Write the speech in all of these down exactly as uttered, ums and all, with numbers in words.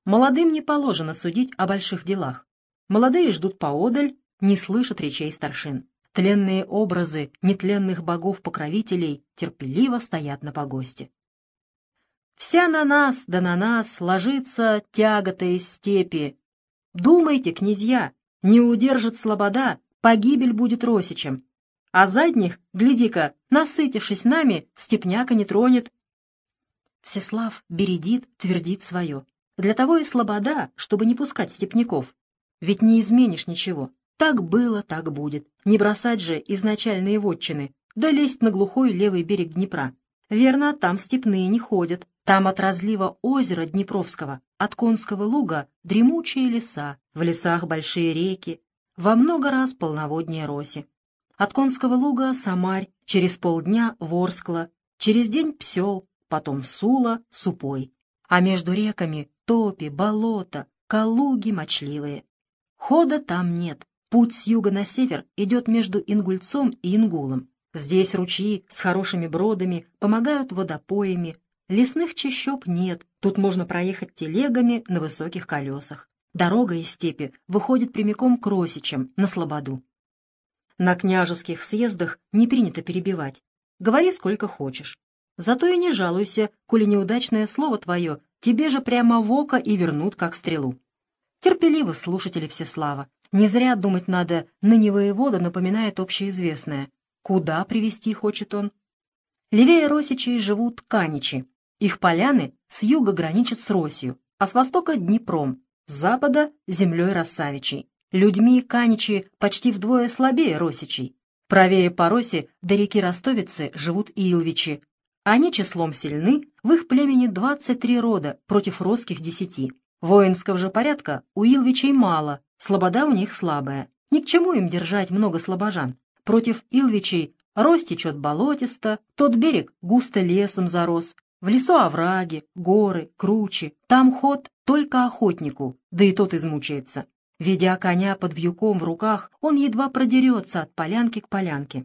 Молодым не положено судить о больших делах. Молодые ждут поодаль, не слышат речей старшин. Тленные образы нетленных богов-покровителей терпеливо стоят на погосте. Вся на нас, да на нас ложится тягота из степи. Думайте, князья, не удержит слобода, погибель будет росичем. А задних, гляди-ка, насытившись нами, степняка не тронет. Всеслав бередит, твердит свое. Для того и слобода, чтобы не пускать степняков. Ведь не изменишь ничего. Так было, так будет. Не бросать же изначальные вотчины, да лезть на глухой левый берег Днепра. Верно, там степные не ходят. Там от разлива озера Днепровского, от Конского луга дремучие леса, в лесах большие реки, во много раз полноводнее роси. От Конского луга Самарь, через полдня Ворскла, через день Псел, потом Сула, Супой. А между реками топи, болота, калуги мочливые. Хода там нет. Путь с юга на север идет между Ингульцом и Ингулом. Здесь ручьи с хорошими бродами помогают водопоями. Лесных чащоб нет, тут можно проехать телегами на высоких колесах. Дорога из степи выходит прямиком к Росичам, на слободу. На княжеских съездах не принято перебивать. Говори сколько хочешь. Зато и не жалуйся, коли неудачное слово твое тебе же прямо в око и вернут, как стрелу. Терпеливо, слушатели Всеслава. Не зря думать надо, ныне воевода напоминает общеизвестное. Куда привести хочет он? Левее Росичей живут каничи. Их поляны с юга граничат с Росью, а с востока — Днепром, с запада — землей Рассавичей. Людьми каничи почти вдвое слабее Росичей. Правее по Росе до реки Ростовицы живут илвичи. Они числом сильны, в их племени двадцать три рода против росских десяти. Воинского же порядка у илвичей мало, слобода у них слабая. Ни к чему им держать много слобожан. Против илвичей Рось течет болотисто, тот берег густо лесом зарос, в лесу овраги, горы, кручи. Там ход только охотнику, да и тот измучается. Ведя коня под вьюком в руках, он едва продерется от полянки к полянке.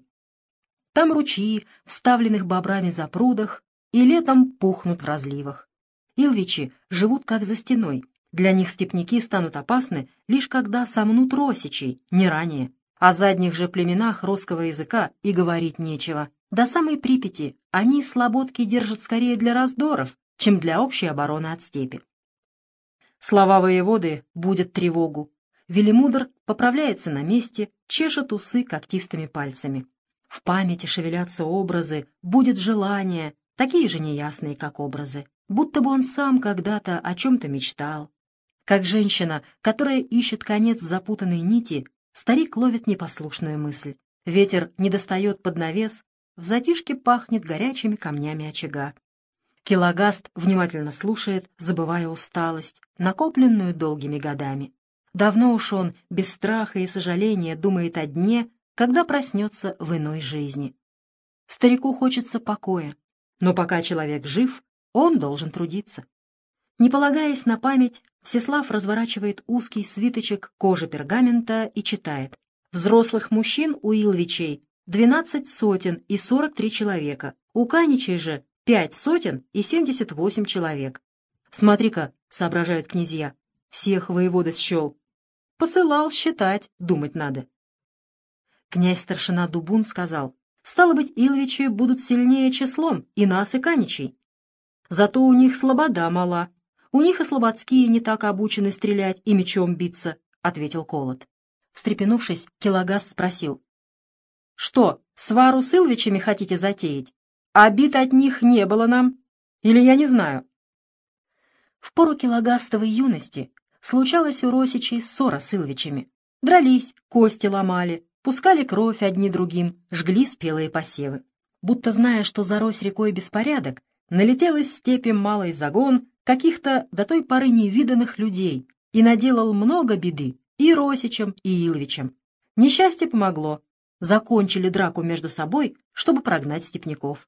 Там ручьи, вставленных бобрами запрудах, и летом пухнут в разливах. Илвичи живут как за стеной. Для них степняки станут опасны, лишь когда сомнут росичей, не ранее. О задних же племенах русского языка и говорить нечего. До самой Припяти они слободки держат скорее для раздоров, чем для общей обороны от степи. Слова воеводы будят тревогу. Велимудр поправляется на месте, чешет усы когтистыми пальцами. В памяти шевелятся образы, будет желание, такие же неясные, как образы, будто бы он сам когда-то о чем-то мечтал. Как женщина, которая ищет конец запутанной нити, старик ловит непослушную мысль. Ветер не достает под навес, в затишке пахнет горячими камнями очага. Килогаст внимательно слушает, забывая усталость, накопленную долгими годами. Давно уж он, без страха и сожаления, думает о дне, когда проснется в иной жизни. Старику хочется покоя, но пока человек жив, он должен трудиться. Не полагаясь на память, Всеслав разворачивает узкий свиточек кожи пергамента и читает. Взрослых мужчин у илвичей двенадцать сотен и сорок три человека, у каничей же пять сотен и семьдесят восемь человек. Смотри-ка, соображают князья, всех воевода счел. Посылал считать, думать надо. Князь-старшина Дубун сказал, стало быть, илвичи будут сильнее числом и нас, и каничей. Зато у них слобода мала. У них и слободские не так обучены стрелять и мечом биться, — ответил Колот. Встрепенувшись, Килогас спросил. — Что, свару с илвичами хотите затеять? Обид от них не было нам? Или я не знаю? В пору Килогастовой юности случалось у росичей ссора с илвичами. Дрались, кости ломали, пускали кровь одни другим, жгли спелые посевы. Будто зная, что за Рось рекой беспорядок, налетел из степи малый загон каких-то до той поры невиданных людей и наделал много беды и росичам, и илвичам. Несчастье помогло. Закончили драку между собой, чтобы прогнать степняков.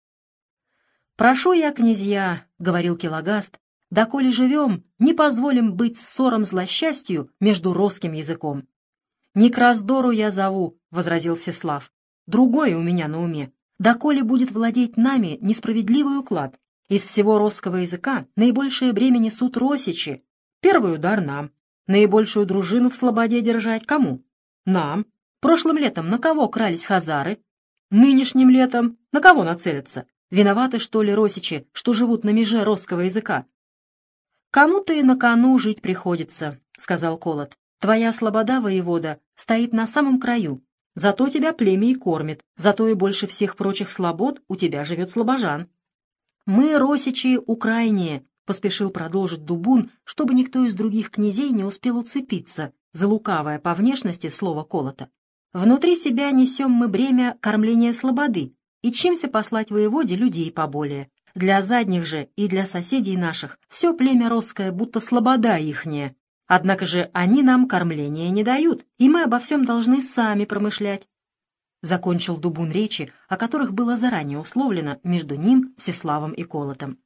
«Прошу я, князья, — говорил Килогаст, — доколе живем, не позволим быть ссором злосчастью между росским языком». «Не к раздору я зову, — возразил Всеслав, — другое у меня на уме. Доколе будет владеть нами несправедливый уклад. Из всего росского языка наибольшее бремя несут росичи, Первый удар нам. Наибольшую дружину в слободе держать кому? Нам. Прошлым летом на кого крались хазары? Нынешним летом на кого нацелятся? Виноваты, что ли, росичи, что живут на меже росского языка? «Кому-то и на кону жить приходится», — сказал Колот. «Твоя слобода, воевода, стоит на самом краю. Зато тебя племя и кормит, зато и больше всех прочих слобод у тебя живет слобожан». «Мы, росичи, украйнее», — поспешил продолжить Дубун, чтобы никто из других князей не успел уцепиться за лукавое по внешности слово Колота. «Внутри себя несем мы бремя кормления слободы и чимся послать воеводе людей поболее. Для задних же и для соседей наших все племя росское будто слобода ихняя. Однако же они нам кормления не дают, и мы обо всем должны сами промышлять». Закончил Дубун речи, о которых было заранее условлено между ним, Всеславом и Колотом.